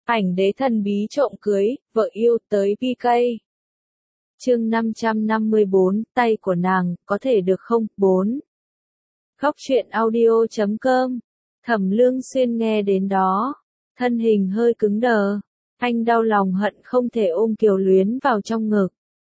Ảnh đế thần bí trộm cưới, vợ yêu tới PK. Chương 554, tay của nàng, có thể được không? 4. Khóc chuyện audio.com. Thẩm Lương Xuyên nghe đến đó, thân hình hơi cứng đờ, anh đau lòng hận không thể ôm Kiều Luyến vào trong ngực.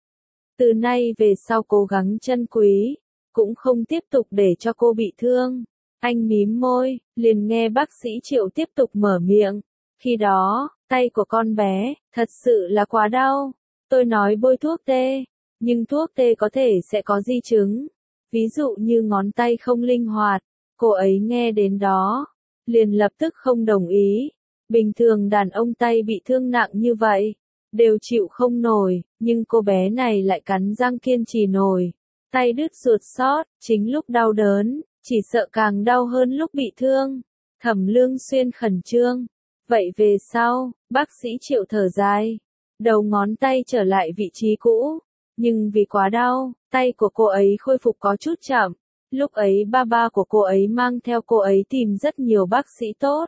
Từ nay về sau cố gắng trân quý, cũng không tiếp tục để cho cô bị thương. Anh mím môi, liền nghe bác sĩ Triệu tiếp tục mở miệng. Khi đó, tay của con bé, thật sự là quá đau. Tôi nói bôi thuốc tê, nhưng thuốc tê có thể sẽ có di chứng. Ví dụ như ngón tay không linh hoạt. Cô ấy nghe đến đó, liền lập tức không đồng ý. Bình thường đàn ông tay bị thương nặng như vậy, đều chịu không nổi, nhưng cô bé này lại cắn răng kiên trì nổi. Tay đứt ruột sót, chính lúc đau đớn, chỉ sợ càng đau hơn lúc bị thương. Thẩm Lương Xuyên khẩn trương. Vậy về sau, bác sĩ Triệu thở dài, đầu ngón tay trở lại vị trí cũ, nhưng vì quá đau, tay của cô ấy khôi phục có chút chậm. Lúc ấy ba của cô ấy mang theo cô ấy tìm rất nhiều bác sĩ tốt.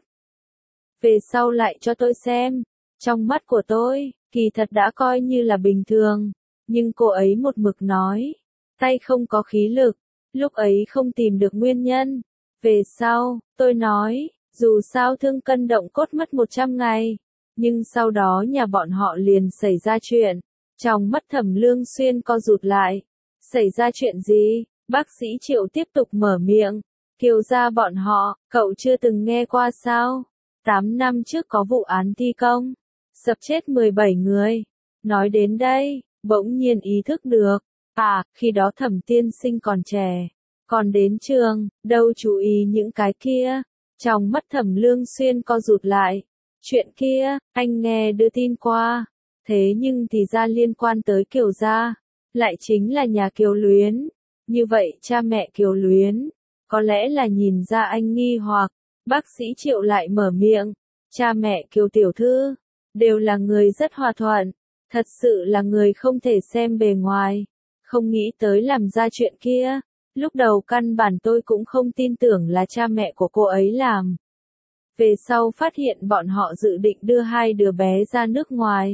Về sau lại cho tôi xem, trong mắt của tôi, kỳ thật đã coi như là bình thường, nhưng cô ấy một mực nói, tay không có khí lực, lúc ấy không tìm được nguyên nhân. Về sau, tôi nói, dù sao thương cân động cốt mất 100 ngày, nhưng sau đó nhà bọn họ liền xảy ra chuyện. Trong mắt Thẩm Lương Xuyên co rụt lại. Xảy ra chuyện gì? Bác sĩ Triệu tiếp tục mở miệng. Kiều gia bọn họ, cậu chưa từng nghe qua sao? 8 năm trước có vụ án thi công, sập chết 17 người. Nói đến đây, bỗng nhiên ý thức được. À, khi đó Thẩm tiên sinh còn trẻ, còn đến trường, đâu chú ý những cái kia. Trong mắt Thẩm Lương Xuyên co rụt lại. Chuyện kia, anh nghe đưa tin qua. Thế nhưng thì ra liên quan tới Kiều gia, lại chính là nhà Kiều Luyến. Như vậy cha mẹ Kiều Luyến, có lẽ là nhìn ra anh nghi hoặc. Bác sĩ Triệu lại mở miệng. Cha mẹ Kiều tiểu thư, đều là người rất hòa thuận. Thật sự là người không thể xem bề ngoài. Không nghĩ tới làm ra chuyện kia. Lúc đầu căn bản tôi cũng không tin tưởng là cha mẹ của cô ấy làm. Về sau phát hiện bọn họ dự định đưa 2 đứa bé ra nước ngoài.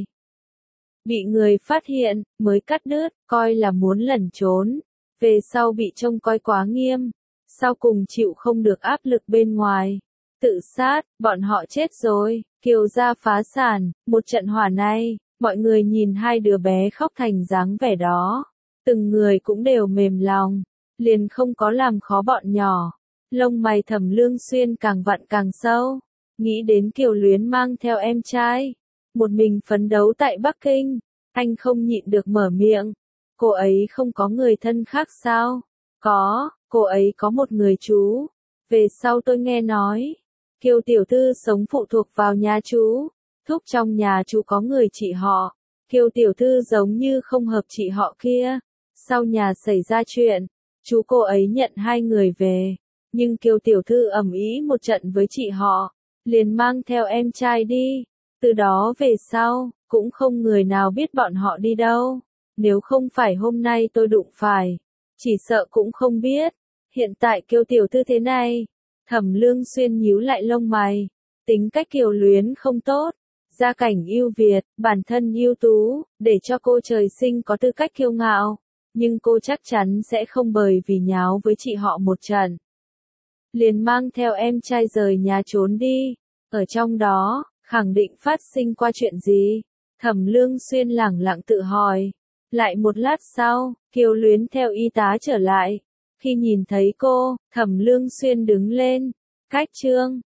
Bị người phát hiện, mới cắt đứt, coi là muốn lẩn trốn. Về sau bị trông coi quá nghiêm. Sau cùng chịu không được áp lực bên ngoài. Tự sát, bọn họ chết rồi, Kiều gia phá sản, một trận hỏa này, mọi người nhìn 2 đứa bé khóc thành dáng vẻ đó. Từng người cũng đều mềm lòng. Liền không có làm khó bọn nhỏ. Lông mày Thẩm Lương Xuyên càng vặn càng sâu. Nghĩ đến Kiều Luyến mang theo em trai, một mình phấn đấu tại Bắc Kinh. Anh không nhịn được mở miệng. Cô ấy không có người thân khác sao? Có, cô ấy có một người chú. Về sau tôi nghe nói, Kiều tiểu thư sống phụ thuộc vào nhà chú. Thúc trong nhà chú có người chị họ. Kiều tiểu thư giống như không hợp chị họ kia. Sau nhà xảy ra chuyện, chú cô ấy nhận 2 người về, nhưng Kiều tiểu thư ầm ĩ một trận với chị họ, liền mang theo em trai đi. Từ đó về sau, cũng không người nào biết bọn họ đi đâu. Nếu không phải hôm nay tôi đụng phải, chỉ sợ cũng không biết. Hiện tại Kiều tiểu thư thế này. Thẩm Lương Xuyên nhíu lại lông mày. Tính cách Kiều Luyến không tốt, gia cảnh ưu việt, bản thân ưu tú, để cho cô trời sinh có tư cách kiêu ngạo. Nhưng cô chắc chắn sẽ không bởi vì nháo với chị họ một trận, liền mang theo em trai rời nhà trốn đi. Ở trong đó, khẳng định phát sinh qua chuyện gì? Thẩm Lương Xuyên lẳng lặng tự hỏi. Lại một lát sau, Kiều Luyến theo y tá trở lại. Khi nhìn thấy cô, Thẩm Lương Xuyên đứng lên. Cách chương